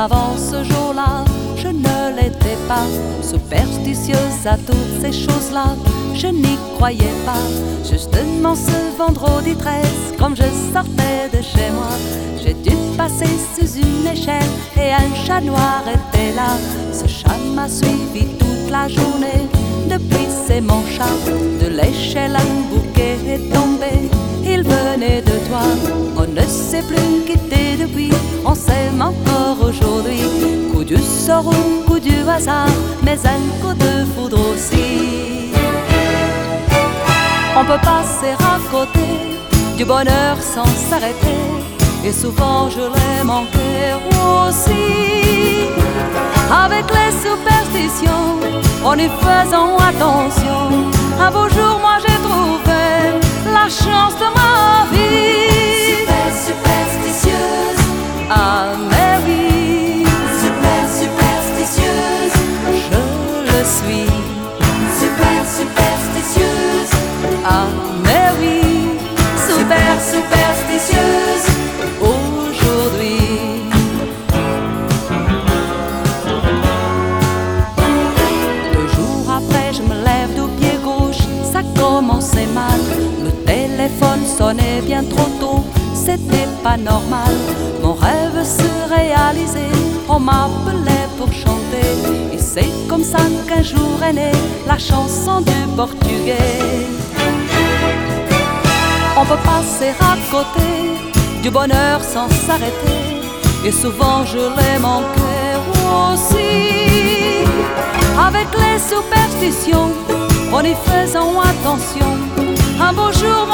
avant ce jour-là, je ne l'étais pas superstitieuse à toutes ces choses-là. Je n'y croyais pas. Justement ce vendredi 13, comme je sortais de chez moi, j'ai dû passer sous une échelle et un chat noir était là. Ce chat m'a suivi toute la journée. Depuis c'est mon chat. De l'échelle un bouquet est tombé. Il venait de toi. On ne s'est plus quitté depuis. On s'aime encore aujourd'hui. Coup du sort ou coup du hasard, mais un coup de foudre aussi. On peut passer à côté du bonheur sans s'arrêter. Et souvent je l'ai manqué aussi. Avec les superstitions, en y faisant attention, un beau jour moi j'ai trouvé la chance de ma vie. Super superstitieuse. Ah mais oui. Super superstitieuse. Je le suis. Super superstitieuse. Ah mais oui. Super superstitieuse. Aujourd'hui. Je me lève du pied gauche, ça commençait mal. Le téléphone sonnait bien trop tôt, c'était pas normal. Mon rêve se réalisait, on m'appelait pour chanter. Et c'est comme ça qu'un jour est née la chanson du portugais. On peut passer à côté du bonheur sans s'arrêter. Et souvent je l'ai manqué aussi. Avec les superstitions, en y faisant attention, un beau jour